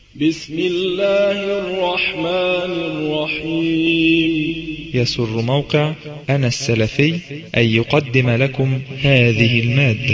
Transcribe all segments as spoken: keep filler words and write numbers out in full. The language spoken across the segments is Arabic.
بسم الله الرحمن الرحيم. يسر موقع أنا السلفي أن يقدم لكم هذه المادة.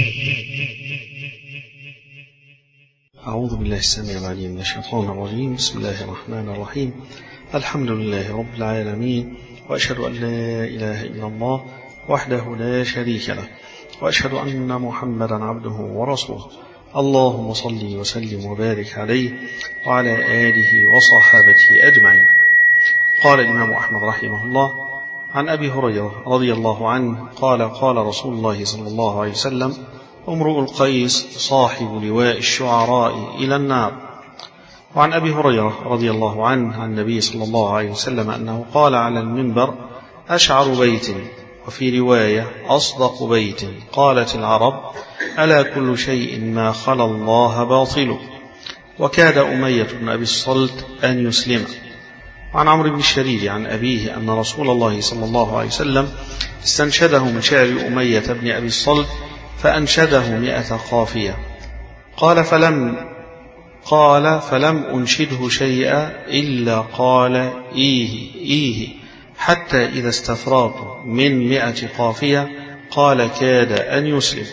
أعوذ بالله السميع العليم من الشيطان الرجيم. بسم الله الرحمن الرحيم. الحمد لله رب العالمين، وأشهد أن لا إله إلا الله وحده لا شريك له، وأشهد أن محمدا عبده ورسوله. اللهم صل وسلم وبارك عليه وعلى آله وصحابته أجمعين. قال الإمام أحمد رحمه الله عن أبي هريرة رضي الله عنه قال قال رسول الله صلى الله عليه وسلم: امرؤ القيس صاحب لواء الشعراء إلى النار. وعن أبي هريرة رضي الله عنه عن النبي صلى الله عليه وسلم أنه قال على المنبر: أشعر بيت، وفي رواية أصدق بيت. قالت العرب: ألا كل شيء ما خلا الله باطل. وكاد أمية بن أبي الصلت أن يسلم. وعن عمرو بن الشريد عن أبيه أن رسول الله صلى الله عليه وسلم استنشده من شعر أمية بن أبي الصلت فأنشده مئة قافية. قال فلم قال فلم أنشده شيئا إلا قال إيه إيه، حتى إذا استفراغ من مئة قافية قال كاد أن يسلم.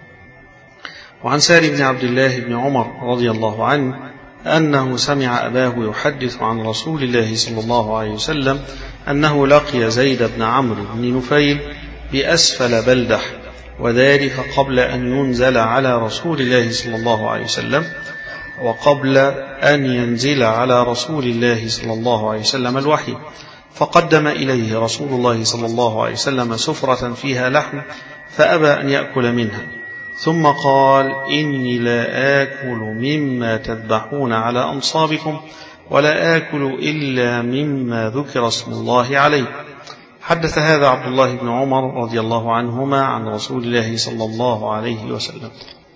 وعن سالم بن عبد الله بن عمر رضي الله عنه أنه سمع أباه يحدث عن رسول الله صلى الله عليه وسلم أنه لقي زيد بن عمرو بن نفيل بأسفل بلدح، وذلك قبل أن ينزل على رسول الله صلى الله عليه وسلم وقبل أن ينزل على رسول الله صلى الله عليه وسلم الوحي. فقدم إليه رسول الله صلى الله عليه وسلم سفرة فيها لحم فأبى أن يأكل منها، ثم قال: إني لا آكل مما تذبحون على أنصابكم، ولا آكل إلا مما ذكر اسم الله عليه. حدث هذا عبد الله بن عمر رضي الله عنهما عن رسول الله صلى الله عليه وسلم.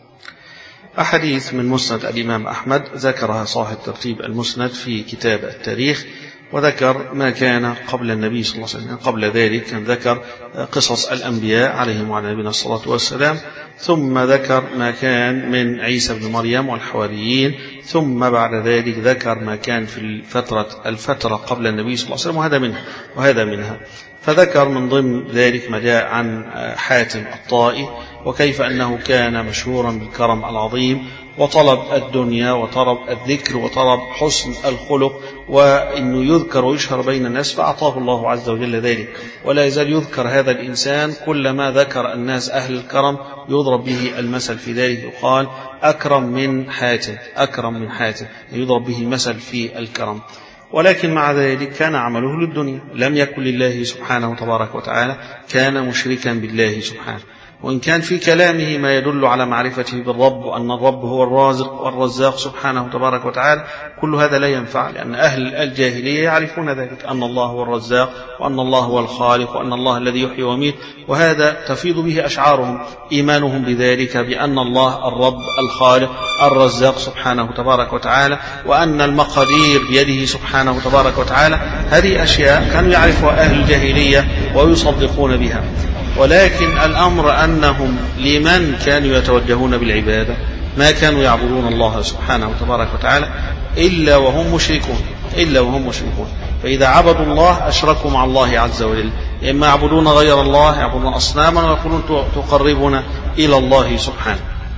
أحاديث من مسند الإمام أحمد ذكرها صاحب ترتيب المسند في كتاب التاريخ، وذكر ما كان قبل النبي صلى الله عليه وسلم. قبل ذلك كان ذكر قصص الأنبياء عليهم وعلى نبينا الصلاة والسلام، ثم ذكر ما كان من عيسى بن مريم والحواريين، ثم بعد ذلك ذكر ما كان في الفترة الفترة قبل النبي صلى الله عليه وسلم، وهذا منها وهذا منها فذكر من ضمن ذلك ما جاء عن حاتم الطائي، وكيف أنه كان مشهورا بالكرم العظيم وطلب الدنيا وطلب الذكر وطلب حسن الخلق، وأنه يذكر ويشهر بين الناس، فأعطاه الله عز وجل ذلك. ولا يزال يذكر هذا الإنسان، كلما ذكر الناس أهل الكرم يضرب به المثل في ذلك، يقال أكرم من حاتم، أكرم من حاتم، يضرب به المثل في الكرم. ولكن مع ذلك كان عمله للدنيا، لم يكن لله سبحانه تبارك وتعالى، كان مشركا بالله سبحانه. وإن كان في كلامه ما يدل على معرفته بالرب، وأن الرب هو الرازق والرزاق سبحانه تبارك وتعالى، كل هذا لا ينفع، لأن أهل الجاهلية يعرفون ذلك، أن الله هو الرزاق، وأن الله هو الخالق، وأن الله الذي يحيي ويميت، وهذا تفيض به أشعارهم، إيمانهم بذلك، بأن الله الرب الخالق الرزاق سبحانه تبارك وتعالى، وأن المقادير بيده سبحانه تبارك وتعالى. هذه أشياء كانوا يعرفها أهل الجاهلية ويصدقون بها. ولكن الأمر أنهم لمن كانوا يتوجهون بالعبادة ما كانوا يعبدون الله سبحانه تبارك وتعالى إلا وهم مشركون إلا وهم مشركون فإذا عبدوا الله أشركوا مع الله عز وجل، إما يعبدون غير الله، يعبدون أصناما ويقولون تقربنا إلى الله سبحانه.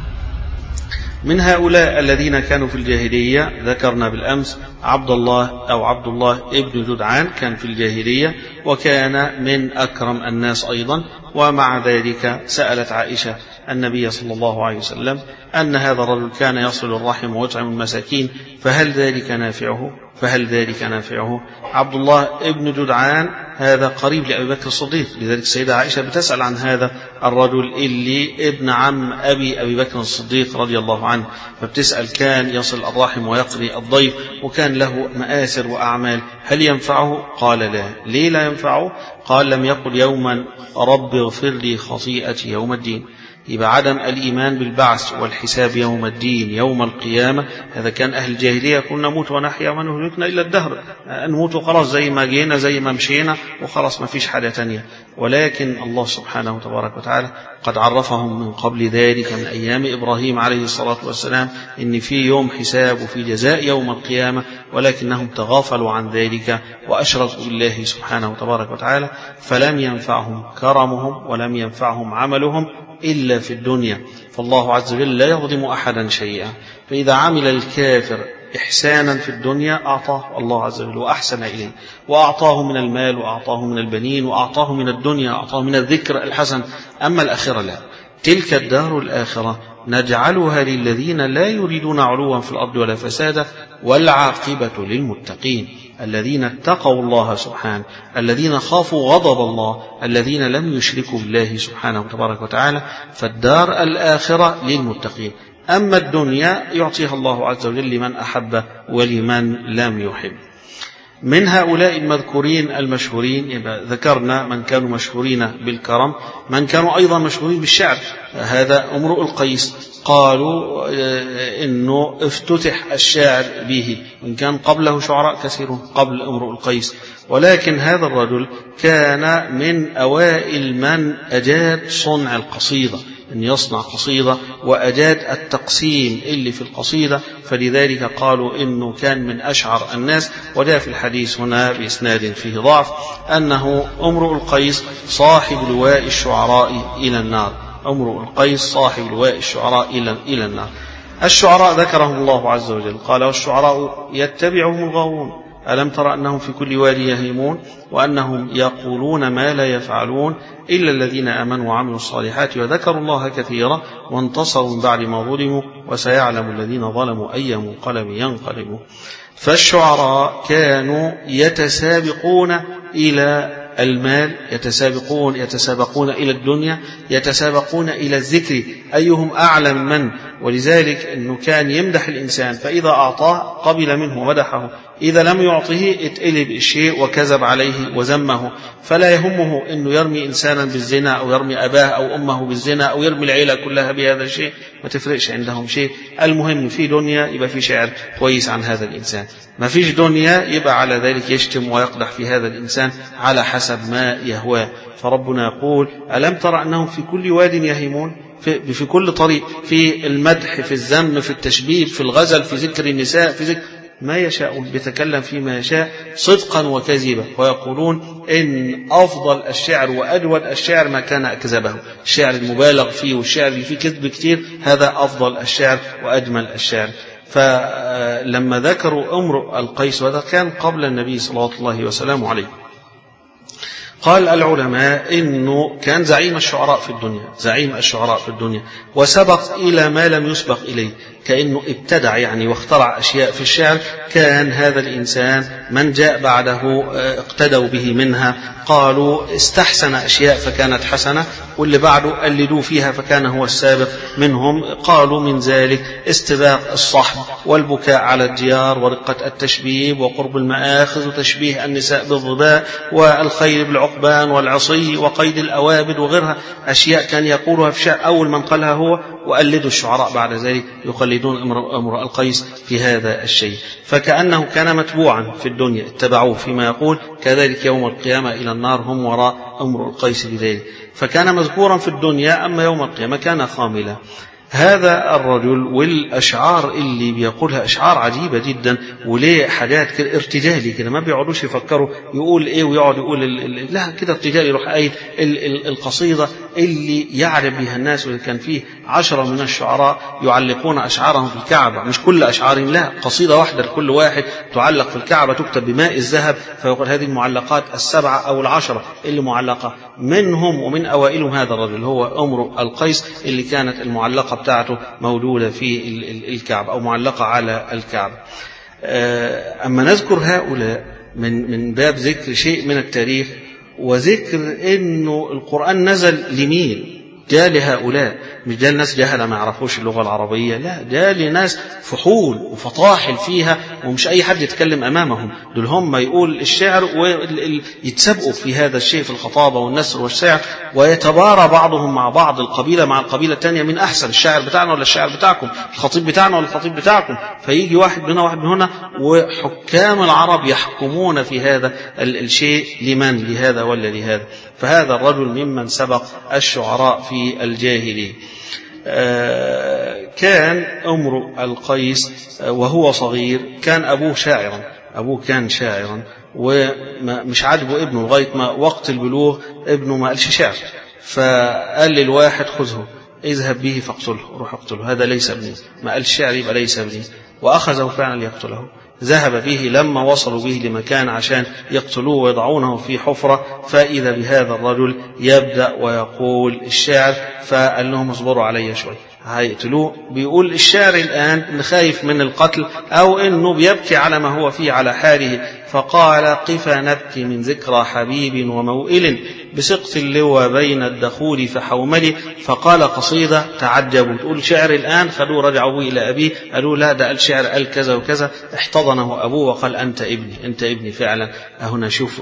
من هؤلاء الذين كانوا في الجاهلية ذكرنا بالأمس عبد الله أو عبد الله ابن جدعان، كان في الجاهلية وكان من أكرم الناس أيضا. ومع ذلك سألت عائشة النبي صلى الله عليه وسلم أن هذا الرجل كان يصل الرحم ويطعم المساكين، فهل ذلك نافعه فهل ذلك نافعه عبد الله ابن جدعان هذا قريب لأبي بكر الصديق، لذلك السيدة عائشة بتسأل عن هذا الرجل اللي ابن عم أبي أبي بكر الصديق رضي الله عنه، فبتسأل كان يصل الرحم ويقضي الضيف وكان له مآثر وأعمال، هل ينفعه؟ قال لا. ليه لا ينفعه؟ قال لم يقل يوما رب اغفر لي خطيئتي يوم الدين. يبقى عدم الإيمان بالبعث والحساب يوم الدين يوم القيامة، هذا كان أهل الجاهلية كنا نموت ونحيا وما نهلكنا إلا الدهر، نموت وخلاص، زي ما جينا زي ما مشينا وخلاص ما فيش حاجة تانية. ولكن الله سبحانه تبارك وتعالى قد عرفهم من قبل ذلك من أيام إبراهيم عليه الصلاة والسلام إن في يوم حساب وفي جزاء يوم القيامة، ولكنهم تغافلوا عن ذلك وأشركوا بالله سبحانه تبارك وتعالى، فلم ينفعهم كرمهم ولم ينفعهم عملهم إلا في الدنيا. فالله عز وجل لا يظلم أحدا شيئا، فإذا عمل الكافر إحسانا في الدنيا أعطاه الله عز وجل وأحسن إليه، وأعطاه من المال وأعطاه من البنين وأعطاه من الدنيا وأعطاه من الذكر الحسن. أما الآخرة لا، تلك الدار الآخرة نجعلها للذين لا يريدون علوا في الأرض ولا فسادا والعاقبة للمتقين، الذين اتقوا الله سبحانه، الذين خافوا غضب الله، الذين لم يشركوا بالله سبحانه تبارك وتعالى. فالدار الآخرة للمتقين. أما الدنيا يعطيها الله عز وجل لمن أحب ولمن لم يحب. من هؤلاء المذكورين المشهورين يبقى ذكرنا من كانوا مشهورين بالكرم، من كانوا أيضا مشهورين بالشعر. هذا امرؤ القيس، قالوا إنه افتتح الشعر به، وإن كان قبله شعراء كثيرون قبل امرؤ القيس، ولكن هذا الرجل كان من أوائل من أجاد صنع القصيدة، أن يصنع قصيدة وأجاد التقسيم اللي في القصيدة، فلذلك قالوا إنه كان من أشعر الناس. وجاء في الحديث هنا بإسناد فيه ضعف أنه امرؤ القيس صاحب لواء الشعراء إلى النار، امرؤ القيس صاحب لواء الشعراء إلى إلى النار. الشعراء ذكرهم الله عز وجل، قال والشعراء يتبعهم الغاوون ألم تر أنهم في كل وادي يهيمون وأنهم يقولون ما لا يفعلون إلا الذين آمنوا وعملوا الصالحات وذكروا الله كثيرا وانتصروا من بعد ما ظلموا وسيعلم الذين ظلموا أي منقلب ينقلبون. فالشعراء كانوا يتسابقون إلى المال، يتسابقون يتسابقون إلى الدنيا، يتسابقون إلى الذكر أيهم أعلى من، ولذلك أنه كان يمدح الإنسان فإذا أعطاه قبل منه ومدحه، إذا لم يعطه اتقلب الشيء وكذب عليه وذمه. فلا يهمه أنه يرمي إنسانا بالزنا أو يرمي أباه أو أمه بالزنا أو يرمي العيلة كلها بهذا الشيء، ما تفرقش عندهم شيء. المهم في دنيا يبقى في شعر كويس عن هذا الإنسان، ما فيش دنيا يبقى على ذلك يشتم ويقدح في هذا الإنسان على حسب ما يهواه. فربنا يقول ألم ترى أنهم في كل واد يهيمون، في, في كل طريق، في المدح، في الذم، في التشبيه، في الغزل، في ذكر النساء، في ذكر ما يشاءون، بيتكلم فيما يشاء صدقا وكذبا، ويقولون إن أفضل الشعر وأجود الشعر ما كان أكذبه، الشعر المبالغ فيه والشعر اللي فيه كذب كتير هذا أفضل الشعر وأجمل الشعر. فلما ذكروا امرؤ القيس، وهذا كان قبل النبي صلى الله عليه وسلم عليه، قال العلماء إنه كان زعيم الشعراء في الدنيا، زعيم الشعراء في الدنيا، وسبق إلى ما لم يسبق إليه، كأنه ابتدع يعني واخترع أشياء في الشعر. كان هذا الإنسان من جاء بعده اقتدوا به منها، قالوا استحسن أشياء فكانت حسنة، واللي بعده قلدوا فيها فكان هو السابق منهم. قالوا من ذلك استباق الصحب والبكاء على الديار ورقة التشبيب وقرب المآخذ وتشبيه النساء بالظباء والخيل بالعقبان والعصي وقيد الأوابد وغيرها، أشياء كان يقولها في شعر أول من قالها هو، وقلدوا الشعراء بعد ذلك يقلدون امرؤ القيس في هذا الشيء. فكأنه كان متبوعا في الدنيا، اتبعوه فيما يقول، كذلك يوم القيامة إلى النار هم وراء امرؤ القيس لذلك. فكان مذكورا في الدنيا، أما يوم القيامة كان خاملا. هذا الرجل والأشعار اللي بيقولها أشعار عجيبة جدا، وليه حاجات كده ارتجالي كده، ما بيقعدوش يفكروا يقول إيه ويقعد يقول ال ال لا كده ارتجالي، يروح قايل القصيدة اللي يعرف بها الناس. واللي كان فيه عشرة من الشعراء يعلقون أشعارهم في الكعبة، مش كل أشعارهم، لا، قصيدة واحدة لكل واحد تعلق في الكعبة تكتب بماء الذهب. فيقول هذه المعلقات السبعة أو العشرة اللي معلقة منهم، ومن أوائلهم هذا الرجل هو امرؤ القيس، اللي كانت المعلقة بتاعته موجودة في الكعبة أو معلقة على الكعبة. أما نذكر هؤلاء من من باب ذكر شيء من التاريخ، وذكر إنه القرآن نزل لمين؟ جاء لهؤلاء، مش جاء الناس جهلة ما يعرفوش اللغة العربية، لا، جاء لناس فحول وفطاحل فيها ومش أي حد يتكلم أمامهم، دول هم يقول الشعر ويتسابقوا في هذا الشيء في الخطابة والنثر والشعر، ويتبارى بعضهم مع بعض، القبيلة مع القبيلة الثانية من أحسن الشاعر بتاعنا ولا الشاعر بتاعكم، الخطيب بتاعنا ولا الخطيب بتاعكم. فيجي واحد من هنا واحد من هنا، وحكام العرب يحكمون في هذا الشيء لمن لهذا ولا لهذا. فهذا الرجل ممن سبق الشعراء في الجاهلية. كان امرؤ القيس وهو صغير كان أبوه شاعرا، أبوه كان شاعرا ومش عاجبه ابنه لغاية ما وقت البلوغ ابنه ما قالش شعر، فقال للواحد خذه اذهب به فاقتله، روح اقتله، هذا ليس ابني، ما قال الشعر يبقى ليس ابني. وأخذه فعلا ليقتله، ذهب به لما وصلوا به لمكان عشان يقتلوه ويضعونه في حفرة، فإذا بهذا الرجل يبدأ ويقول الشعر، فقال لهم اصبروا علي شوي هيقتلوه. بيقول الشعر الآن خايف من القتل أو إنه بيبكي على ما هو فيه على حاله، فقال قفا نبكي من ذكرى حبيب وموئل بسقط اللوى بين الدخول فحوملي. فقال قصيدة تعجبوا، تقول شعر الآن. خلوه رجعوا إلى أبيه قالوا لا ده الشعر قال كذا وكذا، احتضنه أبوه وقال أنت ابني أنت ابني فعلا. هنا شوف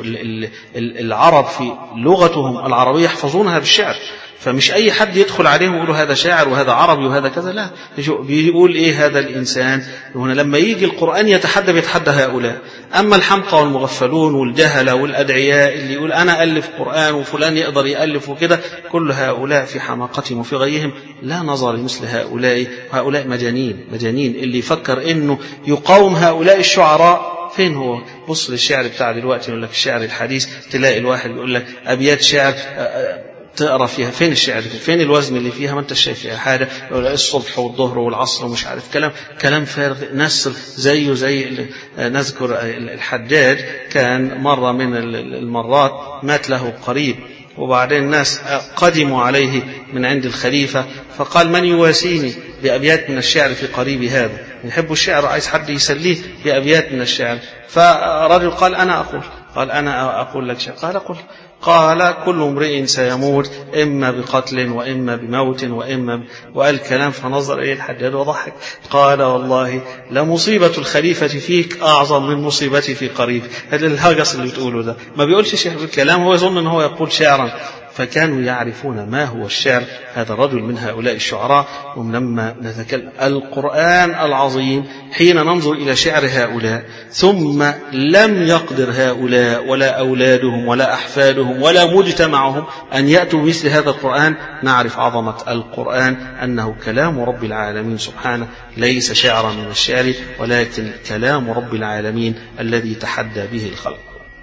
العرب في لغتهم العربية يحفظونها بالشعر، فمش أي حد يدخل عليهم ويقولوا هذا شاعر وهذا عربي وهذا كذا، لا، بيقول إيه هذا الإنسان. هنا لما يجي القرآن يتحدى بيتحدى هؤلاء. أما الحمقى والمغفلون والجهلة والأدعياء اللي يقول أنا ألف قرآن وفلان يقدر يألف وكده، كل هؤلاء في حماقتهم وفي غيهم لا نظر لمثل هؤلاء. هؤلاء مجانين مجانين. اللي يفكر إنه يقاوم هؤلاء الشعراء فين هو؟ بص للشعر بتاع دلوقتي، يقول لك الشعر الحديث، تلاقي الواحد يقول لك أبيات شعر تقرأ فيها فين الشعر، فين الوزن اللي فيها، ما انت شايف فيها حاجة. الصبح والظهر والعصر ومش عارف كلام كلام فارغ نسر زيه زي. نذكر الحجاج كان مرة من المرات مات له قريب، وبعدين الناس قدموا عليه من عند الخليفة، فقال من يواسيني بأبيات من الشعر في قريب هذا، يحب الشعر عايز حد يسليه بأبيات من الشعر. فرجل قال أنا أقول قال أنا أقول لك شيء. قال قل. قال كل امرئ سيموت إما بقتل وإما بموت وإما ب... وقال كلام. فنظر إليه الحجاج وضحك، قال والله لمصيبة الخليفة فيك أعظم من مصيبتي في قريب. هذا الهجس اللي بتقوله ده، ما بيقولش شيء بالكلام، هو يظن أنه هو يقول شعرا. فكانوا يعرفون ما هو الشعر. هذا الرجل من هؤلاء الشعراء. ولما نتكلم القرآن العظيم حين ننظر إلى شعر هؤلاء، ثم لم يقدر هؤلاء ولا أولادهم ولا أحفادهم ولا مجتمعهم أن يأتوا مثل هذا القرآن، نعرف عظمة القرآن أنه كلام رب العالمين سبحانه، ليس شعرا من الشعر ولكن كلام رب العالمين الذي تحدى به الخلق.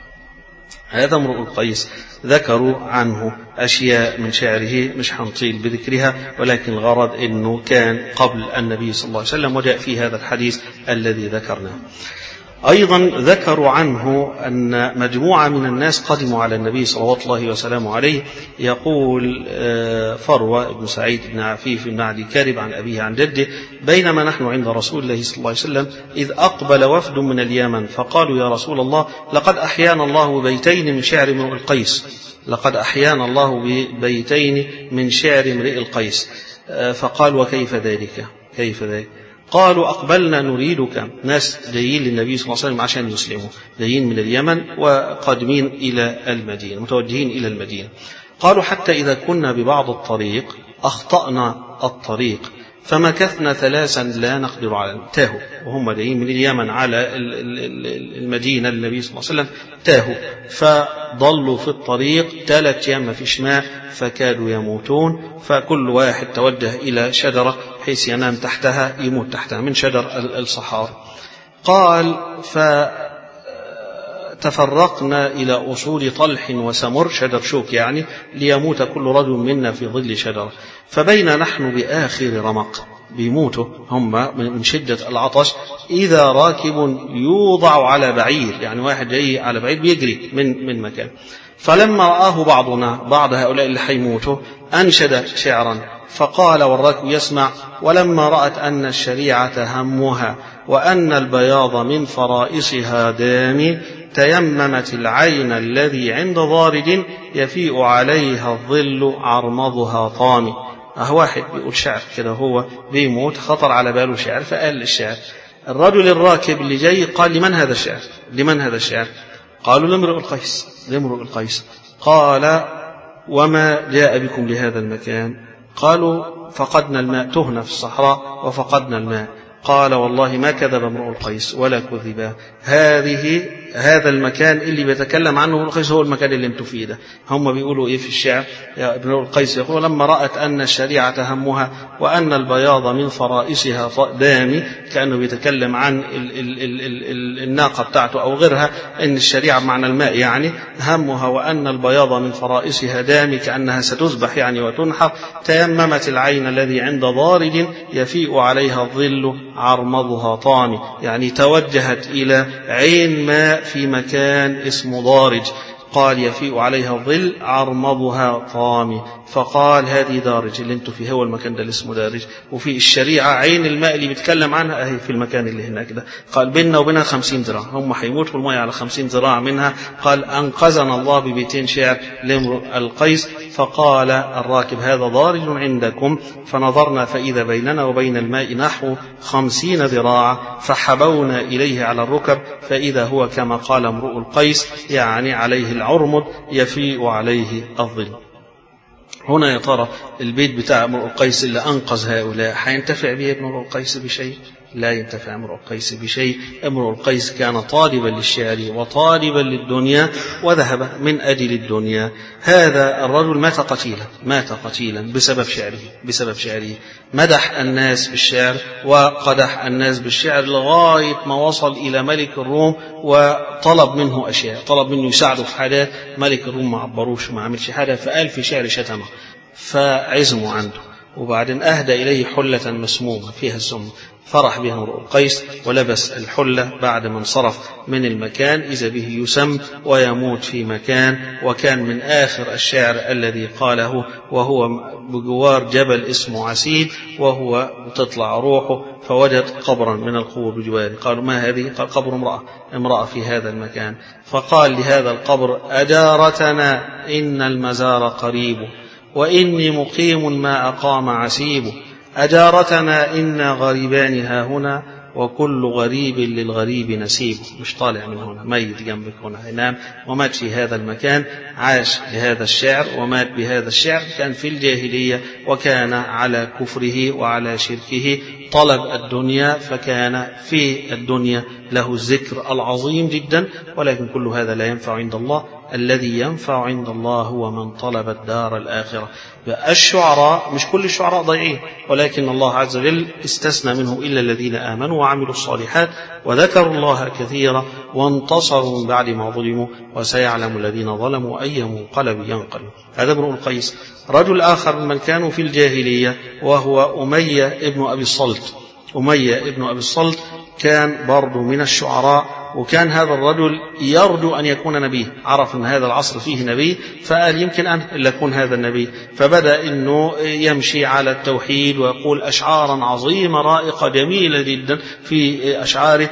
هذا امرؤ القيس ذكروا عنه أشياء من شعره مش هنطيل بذكرها، ولكن الغرض أنه كان قبل النبي صلى الله عليه وسلم وجاء في هذا الحديث الذي ذكرناه. أيضا ذكروا عنه أن مجموعة من الناس قدموا على النبي صلوات الله وسلامه عليه. يقول فروة بن سعيد بن عفيف بن عدي كارب عن أبيه عن جده: بينما نحن عند رسول الله صلى الله عليه وسلم إذ أقبل وفد من اليمن فقالوا يا رسول الله لقد أحيانا الله ببيتين من شعر امرئ القيس لقد أحيانا الله ببيتين من شعر امرئ القيس. فقال وكيف ذلك كيف ذلك قالوا أقبلنا نريدك. ناس جايين للنبي صلى الله عليه وسلم عشان يسلموا، جايين من اليمن وقادمين إلى المدينة، متوجهين إلى المدينة. قالوا حتى إذا كنا ببعض الطريق أخطأنا الطريق فمكثنا ثلاثا لا نقدر على تاهوا، وهم جايين من اليمن على المدينة للنبي صلى الله عليه وسلم، تاهوا فضلوا في الطريق ثلاث أيام ما فيش ماء فكادوا يموتون. فكل واحد توجه إلى شجرة بحيث ينام تحتها يموت تحتها من شجر الصحارى. قال فتفرقنا إلى أصول طلح وسمر، شجر شوك يعني، ليموت كل رجل منا في ظل شجرة. فبين نحن بآخر رمق، بيموتوا هم من شدة العطش، إذا راكب يوضع على بعير، يعني واحد جاي على بعير بيجري من من مكان. فلما رآه بعضنا بعض هؤلاء اللي حيموتوا أنشد شعرا فقال والراكب يسمع: ولما رأت أن الشريعة همها وأن البياض من فرائصها دامي تيممت العين الذي عند ضارد يفيء عليها الظل عرمضها طامي. أه واحد بيقول شعر كده، هو بيموت خطر على باله شعر فقال الشعر. الرجل الراكب اللي جاي قال لمن هذا الشعر؟ لمن هذا الشعر؟ قالوا لامرؤ القيس. لامرؤ القيس. قال وما جاء بكم لهذا المكان؟ قالوا فقدنا الماء، تهنا في الصحراء وفقدنا الماء. قال والله ما كذب امرؤ القيس ولا كذب، هذه هذا المكان اللي بيتكلم عنه امرؤ القيس هو المكان اللي انتم فيه ده. هم بيقولوا ايه في الشعر؟ يا ابن القيس يقول لما رأت أن الشريعة همها وأن البياض من فرائسها دامي، كأنه بيتكلم عن ال ال ال ال ال الناقة بتاعته أو غيرها، أن الشريعة معنى الماء يعني همها وأن البياض من فرائسها دامي، كأنها ستذبح يعني وتنحر. تيممت العين الذي عند ضارج يفيء عليها الظل عرمضها طامي، يعني توجهت إلى عين ماء في مكان اسمه ضارج. قال يفيء عليها الظل عرمضها طامي، فقال هذه دارج اللي انتم فيه، هو المكان ده اللي اسمه دارج. وفي الشريعة عين الماء اللي بيتكلم عنها اهي في المكان اللي هناك ده. قال بيننا وبينها خمسين ذراع، هم هيموتوا في المية على خمسين ذراع منها. قال أنقذنا الله ببيتين شعر لامرؤ القيس. فقال الراكب هذا ضارج عندكم، فنظرنا فإذا بيننا وبين الماء نحو خمسين ذراعا، فحبونا إليه على الركب فإذا هو كما قال امرؤ القيس، يعني عليه العرمد يفيء عليه الظل. هنا يا ترى البيت بتاع امرؤ القيس اللي أنقذ هؤلاء هينتفع به امرؤ القيس بشيء؟ لا ينتفع امرؤ القيس بشيء. امرؤ القيس كان طالبا للشعر وطالبا للدنيا وذهب من أجل الدنيا. هذا الرجل مات قتيلا، مات قتيلا بسبب شعره، بسبب شعره مدح الناس بالشعر وقدح الناس بالشعر لغاية ما وصل إلى ملك الروم وطلب منه أشياء، طلب منه يساعده في حاجات. ملك الروم ما عبروش ما عملش حاجة، فقال في شعر شتمه فعزموا عنده، وبعدين أهدى إليه حلة مسمومة فيها السم. فرح بها امرؤ القيس ولبس الحلة بعد ما انصرف من المكان، إذا به يسم ويموت في مكان. وكان من آخر الشعر الذي قاله وهو بجوار جبل اسمه عسيد، وهو تطلع روحه فوجد قبرا من القبور بجواره. قالوا ما هذه؟ قال قبر امرأة امرأة في هذا المكان. فقال لهذا القبر أدارتنا إن المزار قريب، وإني مقيم ما أقام عسيب. أجارتنا إنا غريبان ها هنا، وكل غريب للغريب نسيب. مش طالع من هنا، ميت جنبك هنا ينام. ومات في هذا المكان، عاش بهذا الشعر ومات بهذا الشعر. كان في الجاهلية وكان على كفره وعلى شركه، طلب الدنيا، فكان في الدنيا له الذكر العظيم جدا. ولكن كل هذا لا ينفع عند الله. الذي ينفع عند الله هو من طلب الدار الآخرة. الشعراء مش كل الشعراء ضيعين، ولكن الله عز وجل استثنى منهم إلا الذين آمنوا وعملوا الصالحات وذكروا الله كثيرا وانتصروا من بعد ما ظلموا، وسيعلم الذين ظلموا أي منقلب ينقلب. هذا امرؤ القيس. رجل آخر من كانوا في الجاهلية وهو أمية ابن أبي الصلت. أمية ابن أبي الصلت كان برضو من الشعراء، وكان هذا الرجل يرجو أن يكون نبي. عرف أن هذا العصر فيه نبي، فقال يمكن أن أكون هذا النبي. فبدأ أنه يمشي على التوحيد ويقول أشعارا عظيمة رائقة جميلة جدا في أشعاره.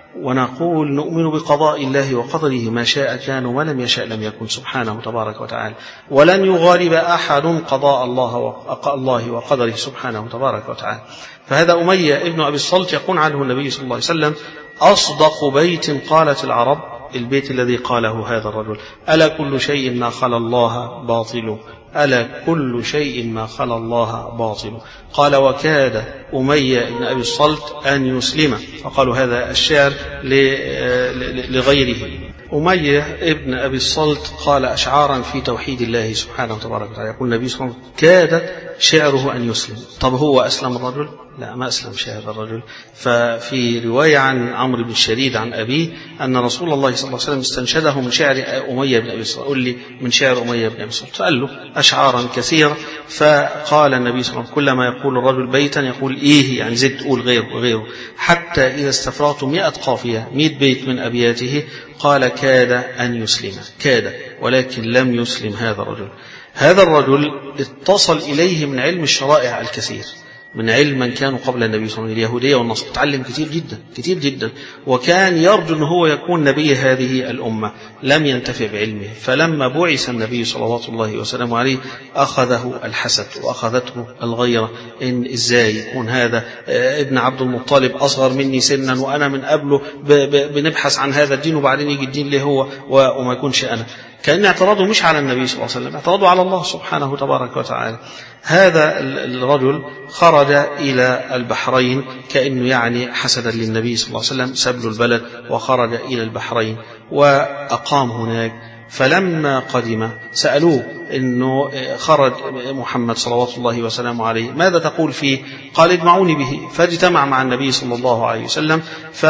ونقول نؤمن بقضاء الله وقدره، ما شاء كان ولم يشاء لم يكن سبحانه تبارك وتعالى، ولن يغالب أحد قضاء الله وقدره سبحانه تبارك وتعالى. فهذا أمية ابن أبي الصلت يقول عنه النبي صلى الله عليه وسلم أصدق بيت قالت العرب، البيت الذي قاله هذا الرجل: ألا كل شيء ما خلا الله باطل، ألا كل شيء ما خلا الله باطل. قال وكاد أمية بن أبي الصلت أن يسلم، فقالوا هذا الشعر لغيره. أمية ابن أبي الصلت قال أشعارا في توحيد الله سبحانه وتبارك وتعالى. يقول النبي صلى الله عليه وسلم كاد شعره أن يسلم. طب هو أسلم الرجل؟ لا، ما أسلم شعر الرجل. ففي رواية عن عمرو بن الشريد عن أبيه أن رسول الله صلى الله عليه وسلم استنشده من شعر أمية بن أبي الصلت. قل لي من شعر أمية بن أبي الصلت. فقال له أشعارا كثيرة. فقال النبي صلى الله عليه وسلم كلما يقول الرجل بيتا يقول إيه، يعني زد تقول غيره وغيره، حتى إذا استفرغت مئة قافية مئة بيت من أبياته قال كاد أن يسلم، كاد، ولكن لم يسلم هذا الرجل. هذا الرجل اتصل إليه من علم الشرائع الكثير، من علم من كانوا قبل النبي صلى الله عليه وسلم، اليهودية والنصارى، تعلم كتير جدا كتير جدا، وكان يرجو أنه هو يكون نبي هذه الأمة، لم ينتفع بعلمه. فلما بعث النبي صلوات الله وسلامه عليه أخذه الحسد وأخذته الغيرة، إن إزاي يكون هذا ابن عبد المطلب أصغر مني سنا وأنا من قبله بنبحث عن هذا الدين، وبعدين يجي الدين ليه هو وما يكونش أنا. كأن اعتراضه مش على النبي صلى الله عليه وسلم، اعتراضه على الله سبحانه تبارك وتعالى. هذا الرجل خرج إلى البحرين كأنه يعني حسدا للنبي صلى الله عليه وسلم، سب له البلد وخرج إلى البحرين وأقام هناك. فلما قدم سألوه إنه خرج محمد صلوات الله وسلامه عليه، ماذا تقول فيه؟ قال اجمعوني به. فاجتمع مع النبي صلى الله عليه وسلم،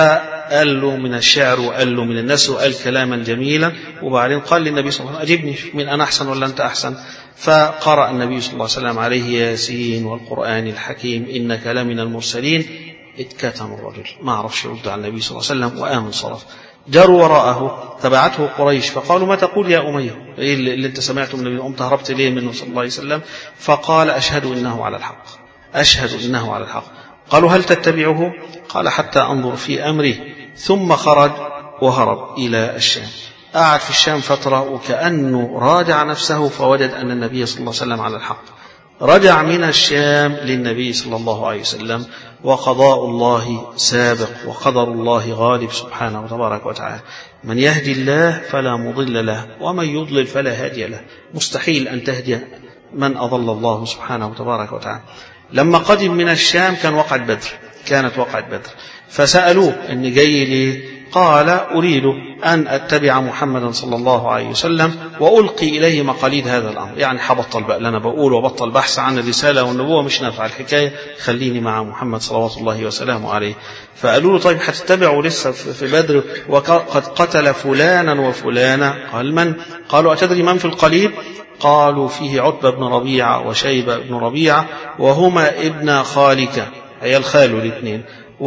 فقال له من الشعر وقال له من النثر وقال كلاما جميلا، وبعدين قال للنبي صلى الله عليه وسلم أجبني، من أنا أحسن ولا أنت أحسن؟ فقرأ النبي صلى الله عليه وسلم عليه ياسين والقرآن الحكيم إنك لمن المرسلين. اتكتم الرجل، ما عرفش يرد على النبي صلى الله عليه وسلم وآمن صرف. جروا وراءه، تبعته قريش فقالوا ما تقول يا أمية؟ إيه اللي انت سمعته من النبي؟ قمت هربت ليه منه صلى الله عليه وسلم؟ فقال أشهد إنه على الحق، أشهد إنه على الحق. قالوا هل تتبعه؟ قال حتى أنظر في أمره. ثم خرج وهرب إلى الشام. قعد في الشام فترة وكأنه راجع نفسه، فوجد أن النبي صلى الله عليه وسلم على الحق. رجع من الشام للنبي صلى الله عليه وسلم، وقضاء الله سابق وقدر الله غالب سبحانه وتبارك وتعالى. من يهدي الله فلا مضل له، ومن يضلل فلا هادي له. مستحيل أن تهدي من أضل الله سبحانه وتبارك وتعالى. لما قدم من الشام كان وقعة بدر، كانت وقعة بدر، فسألوه إن جاي ليه؟ قال أريد أن أتبع محمدا صلى الله عليه وسلم وألقي إليه مقاليد هذا الأمر، يعني حبطل بقى اللي أنا بقول وبطل بحث عن الرسالة والنبوة، مش نافع الحكاية، خليني مع محمد صلوات الله وسلامه عليه. فقالوا له طيب هتتبعوا لسه في بدر وقد قتل فلانا وفلانا؟ قال من؟ قالوا أتدري من في القليب؟ قالوا فيه عتبة بن ربيعة وشيبة بن ربيعة، وهما ابن خالك، عيال خاله الاثنين،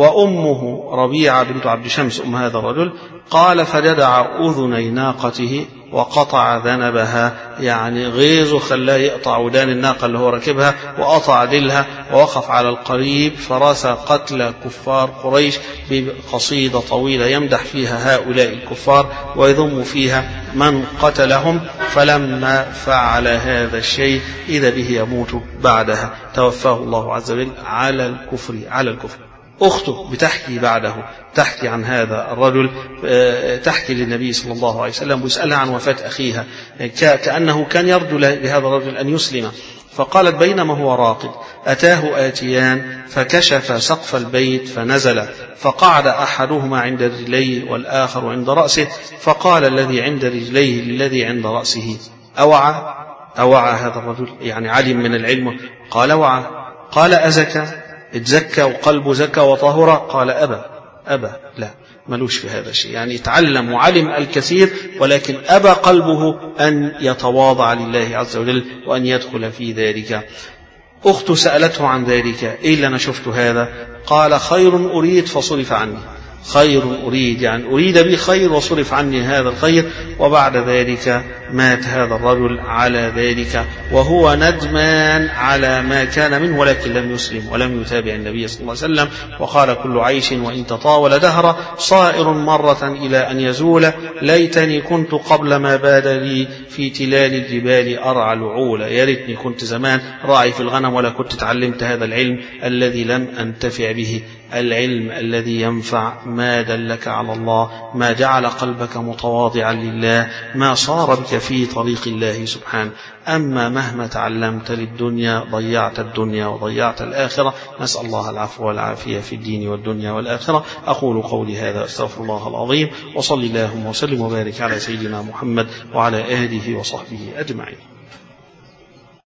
وأمه ربيعة بنت عبد شمس أم هذا الرجل. قال فجدع أذني ناقته وقطع ذنبها، يعني غيظه خلاه يقطع ودان الناقة اللي هو ركبها، وقطع ديلها، ووقف على القريب فرث قتل كفار قريش بقصيدة طويلة يمدح فيها هؤلاء الكفار ويذم فيها من قتلهم. فلما فعل هذا الشيء إذا به يموت بعدها، توفاه الله عز وجل على الكفر على الكفر. أخته بتحكي بعده، تحكي عن هذا الرجل، تحكي للنبي صلى الله عليه وسلم ويسألها عن وفاة أخيها، كأنه كان يرجو لهذا الرجل أن يسلم. فقالت بينما هو راقد أتاه آتيان فكشف سقف البيت فنزل، فقعد أحدهما عند رجليه والآخر عند رأسه، فقال الذي عند رجليه للذي عند رأسه أوعى؟ أوعى هذا الرجل، يعني علم من العلم. قال وعى. قال أزكى؟ اتزكى وقلبه زكى وطهر؟ قال أبى أبى لا، ملوش في هذا الشيء، يعني تعلم وعلم الكثير ولكن أبى قلبه أن يتواضع لله عز وجل وأن يدخل في ذلك. أخته سألته عن ذلك، إيه اللي أنا شفته هذا؟ قال خير أريد فصرف عني، خير أريد يعني أريد بي خير وصرف عني هذا الخير. وبعد ذلك مات هذا الرجل على ذلك وهو ندمان على ما كان منه، ولكن لم يسلم ولم يتابع النبي صلى الله عليه وسلم. وقال كل عيش وإن تطاول دهر صائر مرة إلى أن يزول، ليتني كنت قبل ما باد لي في تلال الجبال أرعى الوعول. يا ريتني كنت زمان راعي في الغنم ولا كنت تعلمت هذا العلم الذي لم أنتفع به، العلم الذي ينفع، ما دلك على الله، ما جعل قلبك متواضعا لله، ما صار بك في طريق الله سبحانه. أما مهما تعلمت للدنيا ضيعت الدنيا وضيعت الآخرة. نسأل الله العفو والعافية في الدين والدنيا والآخرة. أقول قولي هذا أستغفر الله العظيم، وصلي اللهم وسلم وبارك على سيدنا محمد وعلى آله وصحبه أجمعين.